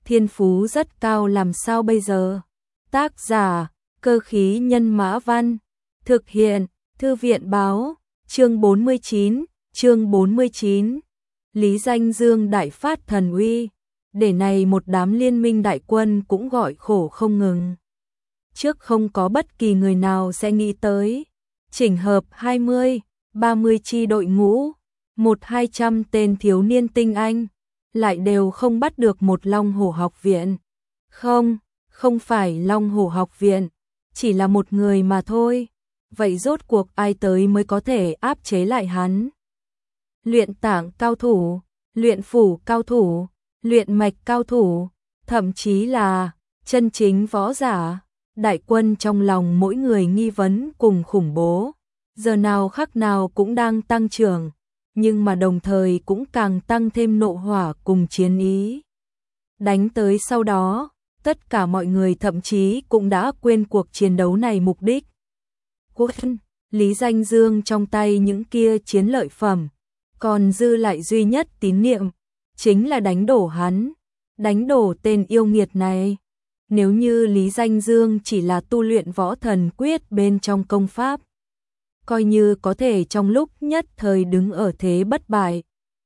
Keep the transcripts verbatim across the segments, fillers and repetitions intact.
thiên phú rất cao làm sao bây giờ? Tác giả, Cơ khí nhân mã văn. Thực hiện, Thư viện báo, chương bốn mươi chín, chương bốn mươi chín. Lý Danh Dương đại phát thần uy, để này một đám liên minh đại quân cũng gọi khổ không ngừng. Trước không có bất kỳ người nào sẽ nghĩ tới, chỉnh hợp hai mươi, ba mươi chi đội ngũ, một hai trăm tên thiếu niên tinh anh, lại đều không bắt được một Long Hổ học viện. Không, không phải Long Hổ học viện, chỉ là một người mà thôi. Vậy rốt cuộc ai tới mới có thể áp chế lại hắn? Luyện tạng cao thủ, luyện phủ cao thủ, luyện mạch cao thủ, thậm chí là chân chính võ giả. Đại quân trong lòng mỗi người nghi vấn cùng khủng bố, giờ nào khắc nào cũng đang tăng trưởng, nhưng mà đồng thời cũng càng tăng thêm nộ hỏa cùng chiến ý. Đánh tới sau đó, tất cả mọi người thậm chí cũng đã quên cuộc chiến đấu này mục đích. Quân, Lý Danh Dương trong tay những kia chiến lợi phẩm, còn dư lại duy nhất tín niệm, chính là đánh đổ hắn, đánh đổ tên yêu nghiệt này. Nếu như Lý Danh Dương chỉ là tu luyện võ thần quyết bên trong công pháp, coi như có thể trong lúc nhất thời đứng ở thế bất bại,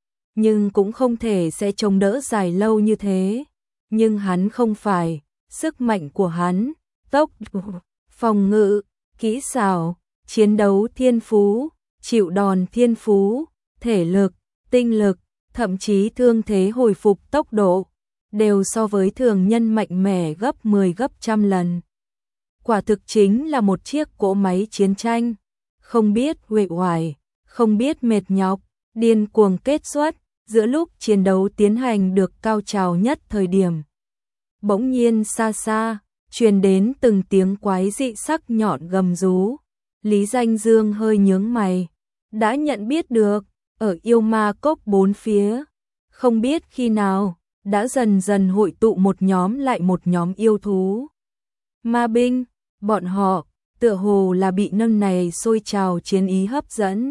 nhưng cũng không thể sẽ chống đỡ dài lâu như thế. Nhưng hắn không phải, sức mạnh của hắn, tốc độ, phòng ngự, kỹ xảo, chiến đấu thiên phú, chịu đòn thiên phú, thể lực, tinh lực, thậm chí thương thế hồi phục tốc độ, đều so với thường nhân mạnh mẽ gấp mười gấp trăm lần. Quả thực chính là một chiếc cỗ máy chiến tranh, không biết uể oải, không biết mệt nhọc, điên cuồng kết xuất, giữa lúc chiến đấu tiến hành được cao trào nhất thời điểm. Bỗng nhiên xa xa, truyền đến từng tiếng quái dị sắc nhọn gầm rú. Lý Danh Dương hơi nhướng mày, đã nhận biết được, ở yêu ma cốc bốn phía, không biết khi nào, đã dần dần hội tụ một nhóm lại một nhóm yêu thú. Ma binh, bọn họ, tựa hồ là bị nâng này sôi trào chiến ý hấp dẫn.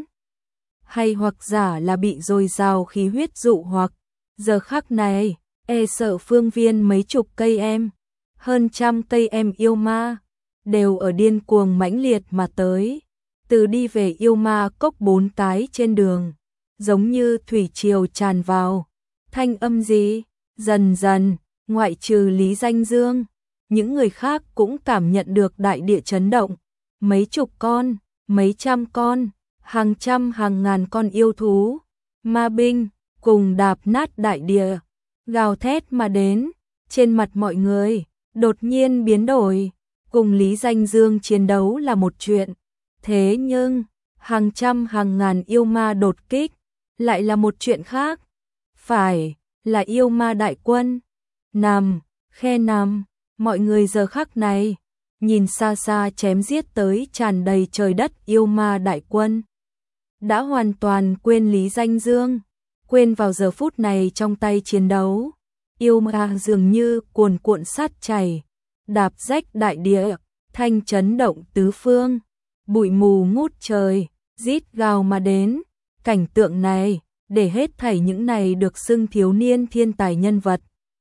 Hay hoặc giả là bị dồi dào khí huyết dụ hoặc, giờ khắc này, e sợ phương viên mấy chục cây em, hơn trăm cây em yêu ma, đều ở điên cuồng mãnh liệt mà tới, từ đi về yêu ma cốc bốn cái trên đường, giống như thủy triều tràn vào. Thanh âm gì? Dần dần, ngoại trừ Lý Danh Dương, những người khác cũng cảm nhận được đại địa chấn động, mấy chục con, mấy trăm con, hàng trăm hàng ngàn con yêu thú, ma binh, cùng đạp nát đại địa, gào thét mà đến, trên mặt mọi người, đột nhiên biến đổi, cùng Lý Danh Dương chiến đấu là một chuyện, thế nhưng, hàng trăm hàng ngàn yêu ma đột kích, lại là một chuyện khác, phải, là yêu ma đại quân, nằm, khe nằm, mọi người giờ khắc này, nhìn xa xa chém giết tới tràn đầy trời đất yêu ma đại quân. Đã hoàn toàn quên Lý Danh Dương, quên vào giờ phút này trong tay chiến đấu. Yêu ma dường như cuồn cuộn sát chảy, đạp rách đại địa, thanh chấn động tứ phương, bụi mù ngút trời, rít gào mà đến. Cảnh tượng này, để hết thảy những này được xưng thiếu niên thiên tài nhân vật.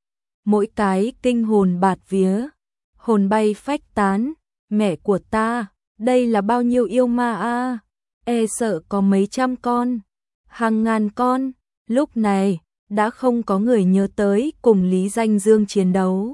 Mỗi cái kinh hồn bạt vía, hồn bay phách tán, mẹ của ta, đây là bao nhiêu yêu ma a? E sợ có mấy trăm con, hàng ngàn con. Lúc này, đã không có người nhớ tới cùng Lý Danh Dương chiến đấu.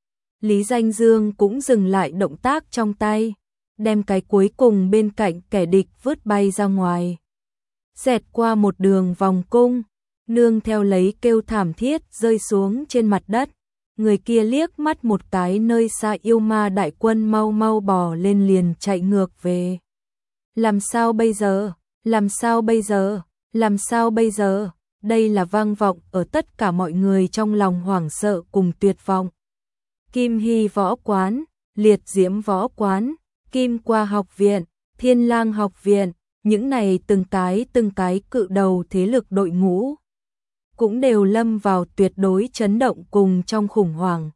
Lý Danh Dương cũng dừng lại động tác trong tay, đem cái cuối cùng bên cạnh kẻ địch vứt bay ra ngoài. Xẹt qua một đường vòng cung, nương theo lấy kêu thảm thiết rơi xuống trên mặt đất. Người kia liếc mắt một cái nơi xa yêu ma đại quân mau mau bò lên liền chạy ngược về. Làm sao bây giờ? Làm sao bây giờ? Làm sao bây giờ? Đây là vang vọng ở tất cả mọi người trong lòng hoảng sợ cùng tuyệt vọng. Kim Hy võ quán, Liệt Diễm võ quán, Kim Qua học viện, Thiên Lang học viện, những này từng cái từng cái cự đầu thế lực đội ngũ, cũng đều lâm vào tuyệt đối chấn động cùng trong khủng hoảng.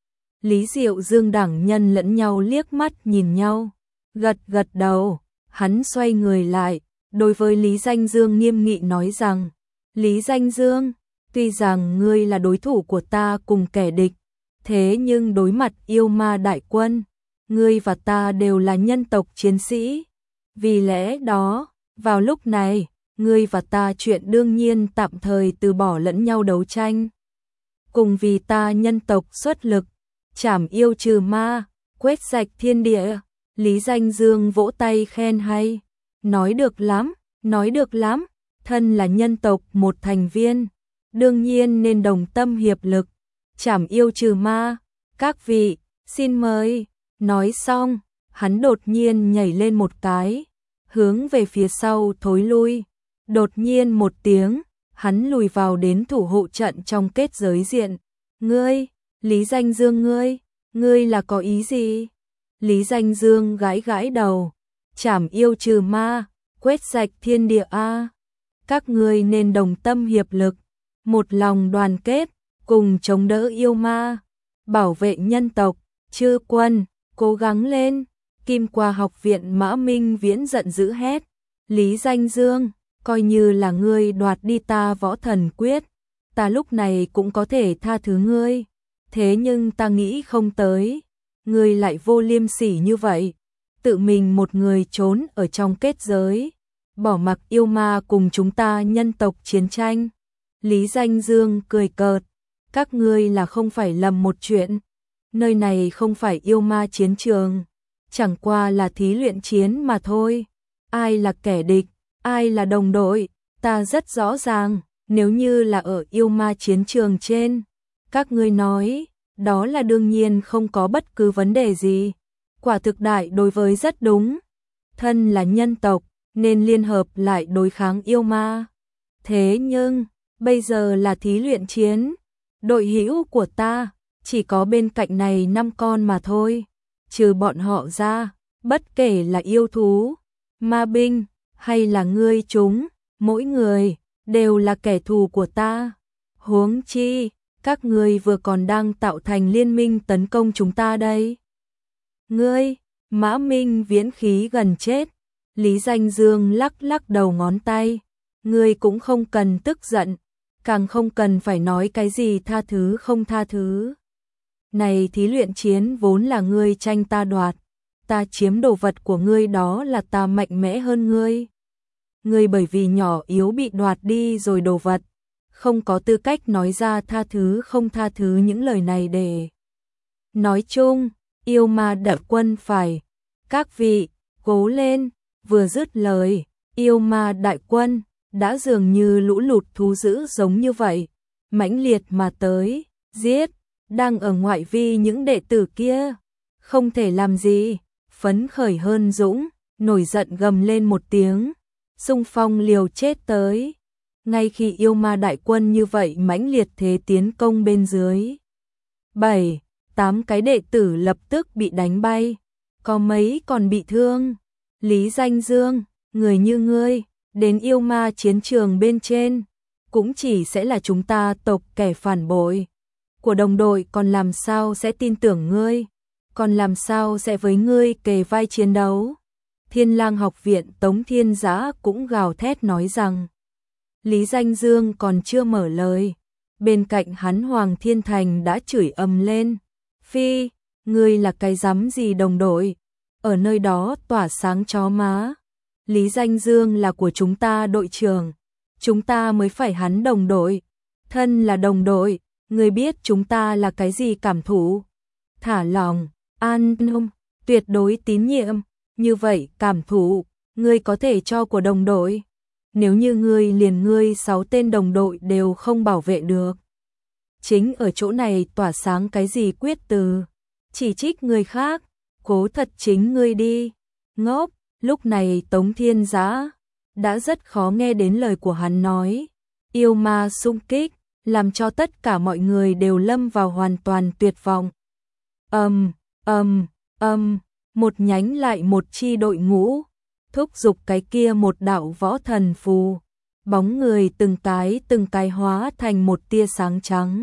Lý Diệu Dương đẳng nhân lẫn nhau liếc mắt nhìn nhau, gật gật đầu, hắn xoay người lại, đối với Lý Danh Dương nghiêm nghị nói rằng, Lý Danh Dương, tuy rằng ngươi là đối thủ của ta cùng kẻ địch, Thế nhưng đối mặt yêu ma đại quân, ngươi và ta đều là nhân tộc chiến sĩ. Vì lẽ đó, vào lúc này, ngươi và ta chuyện đương nhiên tạm thời từ bỏ lẫn nhau đấu tranh. Cùng vì ta nhân tộc xuất lực, trảm yêu trừ ma, quét sạch thiên địa. Lý Danh Dương vỗ tay khen hay. Nói được lắm, nói được lắm, thân là nhân tộc một thành viên, đương nhiên nên đồng tâm hiệp lực, trảm yêu trừ ma. Các vị, xin mời. Nói xong, hắn đột nhiên nhảy lên một cái, hướng về phía sau thối lui. Đột nhiên một tiếng, hắn lùi vào đến thủ hộ trận trong kết giới diện. Ngươi, Lý Danh Dương ngươi, ngươi là có ý gì? Lý Danh Dương gãi gãi đầu, trảm yêu trừ ma, quét sạch thiên địa a. Các ngươi nên đồng tâm hiệp lực, một lòng đoàn kết, cùng chống đỡ yêu ma, bảo vệ nhân tộc. Chư quân, cố gắng lên. Kim Qua học viện Mã Minh Viễn giận dữ hét. Lý Danh Dương, coi như là ngươi đoạt đi ta võ thần quyết, ta lúc này cũng có thể tha thứ ngươi. Thế nhưng ta nghĩ không tới, ngươi lại vô liêm sỉ như vậy, tự mình một người trốn ở trong kết giới, bỏ mặc yêu ma cùng chúng ta nhân tộc chiến tranh. Lý Danh Dương cười cợt, các ngươi là không phải lầm một chuyện, nơi này không phải yêu ma chiến trường, chẳng qua là thí luyện chiến mà thôi. Ai là kẻ địch, ai là đồng đội, ta rất rõ ràng. Nếu như là ở yêu ma chiến trường trên, các ngươi nói, đó là đương nhiên không có bất cứ vấn đề gì. Quả thực đại đối với rất đúng. Thân là nhân tộc, nên liên hợp lại đối kháng yêu ma. Thế nhưng, bây giờ là thí luyện chiến. Đội hữu của ta, chỉ có bên cạnh này năm con mà thôi. Trừ bọn họ ra, bất kể là yêu thú, ma binh, hay là ngươi chúng, mỗi người đều là kẻ thù của ta. Huống chi, các ngươi vừa còn đang tạo thành liên minh tấn công chúng ta đây. Ngươi, Mã Minh Viễn khí gần chết. Lý Danh Dương lắc lắc đầu ngón tay. Ngươi cũng không cần tức giận, càng không cần phải nói cái gì tha thứ không tha thứ. Này thí luyện chiến vốn là ngươi tranh ta đoạt, ta chiếm đồ vật của ngươi đó là ta mạnh mẽ hơn ngươi. Ngươi bởi vì nhỏ yếu bị đoạt đi rồi đồ vật, không có tư cách nói ra tha thứ không tha thứ những lời này để. Nói chung, yêu ma đại quân phải. Các vị, cố lên. Vừa dứt lời, yêu ma đại quân đã dường như lũ lụt thú dữ giống như vậy, mãnh liệt mà tới, giết. Đang ở ngoại vi những đệ tử kia, không thể làm gì, phấn khởi hơn dũng, nổi giận gầm lên một tiếng, xung phong liều chết tới. Ngay khi yêu ma đại quân như vậy mãnh liệt thế tiến công bên dưới, bảy, tám cái đệ tử lập tức bị đánh bay, có mấy còn bị thương. Lý Danh Dương, người như ngươi, đến yêu ma chiến trường bên trên, cũng chỉ sẽ là chúng ta tộc kẻ phản bội. Của đồng đội còn làm sao sẽ tin tưởng ngươi, còn làm sao sẽ với ngươi kề vai chiến đấu. Thiên Lang học viện Tống Thiên Giã cũng gào thét nói rằng. Lý Danh Dương còn chưa mở lời, bên cạnh hắn Hoàng Thiên Thành đã chửi ầm lên. Phi, ngươi là cái rắm gì đồng đội, ở nơi đó tỏa sáng chó má. Lý Danh Dương là của chúng ta đội trưởng, chúng ta mới phải hắn đồng đội. Thân là đồng đội, ngươi biết chúng ta là cái gì cảm thụ? Thả lòng, an tâm, tuyệt đối tín nhiệm, như vậy cảm thụ, ngươi có thể cho của đồng đội. Nếu như ngươi liền ngươi sáu tên đồng đội đều không bảo vệ được. Chính ở chỗ này tỏa sáng cái gì quyết từ, chỉ trích người khác, cố thật chính ngươi đi. Ngốc, lúc này Tống Thiên Giã đã rất khó nghe đến lời của hắn nói. Yêu ma xung kích, làm cho tất cả mọi người đều lâm vào hoàn toàn tuyệt vọng. Ầm, ầm, ầm, một nhánh lại một chi đội ngũ, thúc giục cái kia một đạo võ thần phù, bóng người từng cái từng cái hóa thành một tia sáng trắng,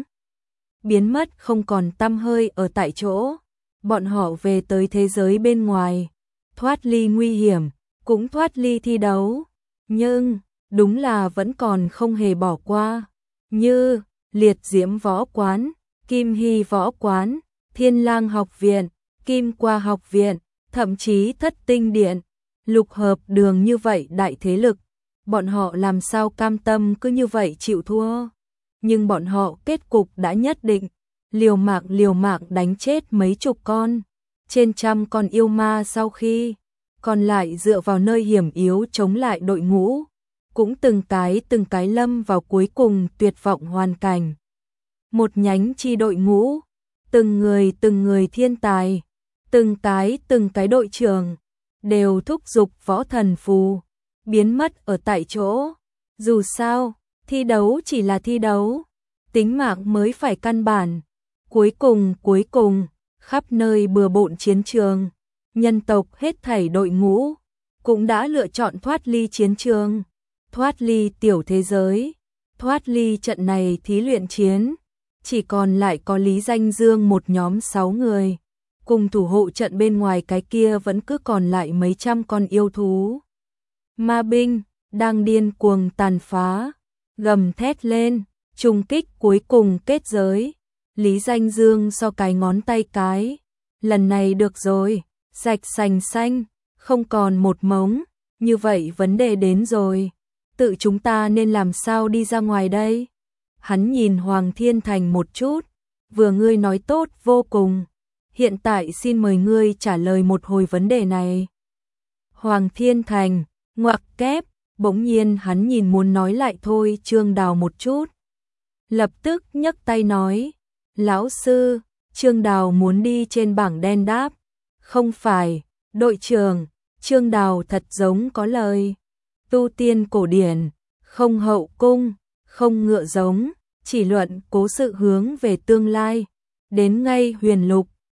biến mất không còn tăm hơi ở tại chỗ. Bọn họ về tới thế giới bên ngoài, thoát ly nguy hiểm, cũng thoát ly thi đấu, nhưng đúng là vẫn còn không hề bỏ qua. Như liệt diễm võ quán, Kim Hy Võ Quán, Thiên Lang Học Viện, Kim Qua Học Viện, thậm chí Thất Tinh Điện, Lục Hợp Đường như vậy đại thế lực, bọn họ làm sao cam tâm cứ như vậy chịu thua. Nhưng bọn họ kết cục đã nhất định, liều mạng liều mạng đánh chết mấy chục con, trên trăm con yêu ma sau khi, còn lại dựa vào nơi hiểm yếu chống lại đội ngũ, cũng từng cái từng cái lâm vào cuối cùng tuyệt vọng hoàn cảnh. Một nhánh chi đội ngũ, từng người từng người thiên tài, từng cái từng cái đội trưởng, đều thúc giục võ thần phù, biến mất ở tại chỗ. Dù sao, thi đấu chỉ là thi đấu, tính mạng mới phải căn bản. Cuối cùng, cuối cùng, khắp nơi bừa bộn chiến trường, nhân tộc hết thảy đội ngũ, cũng đã lựa chọn thoát ly chiến trường, thoát ly tiểu thế giới, thoát ly trận này thí luyện chiến. Chỉ còn lại có Lý Danh Dương một nhóm sáu người, cùng thủ hộ trận bên ngoài cái kia vẫn cứ còn lại mấy trăm con yêu thú. Ma binh, đang điên cuồng tàn phá, gầm thét lên, trùng kích cuối cùng kết giới. Lý Danh Dương so cái ngón tay cái, lần này được rồi, sạch sành xanh, không còn một mống, như vậy vấn đề đến rồi, tự chúng ta nên làm sao đi ra ngoài đây? Hắn nhìn Hoàng Thiên Thành một chút, vừa ngươi nói tốt vô cùng, hiện tại xin mời ngươi trả lời một hồi vấn đề này. Hoàng Thiên Thành, ngoặc kép, bỗng nhiên hắn nhìn muốn nói lại thôi Trương Đào một chút. Lập tức nhấc tay nói, lão sư, Trương Đào muốn đi trên bảng đen đáp. Không phải, đội trưởng, Trương Đào thật giống có lời. Tu tiên cổ điển, không hậu cung, không ngựa giống, chỉ luận cố sự hướng về tương lai. Đến ngay huyền lục,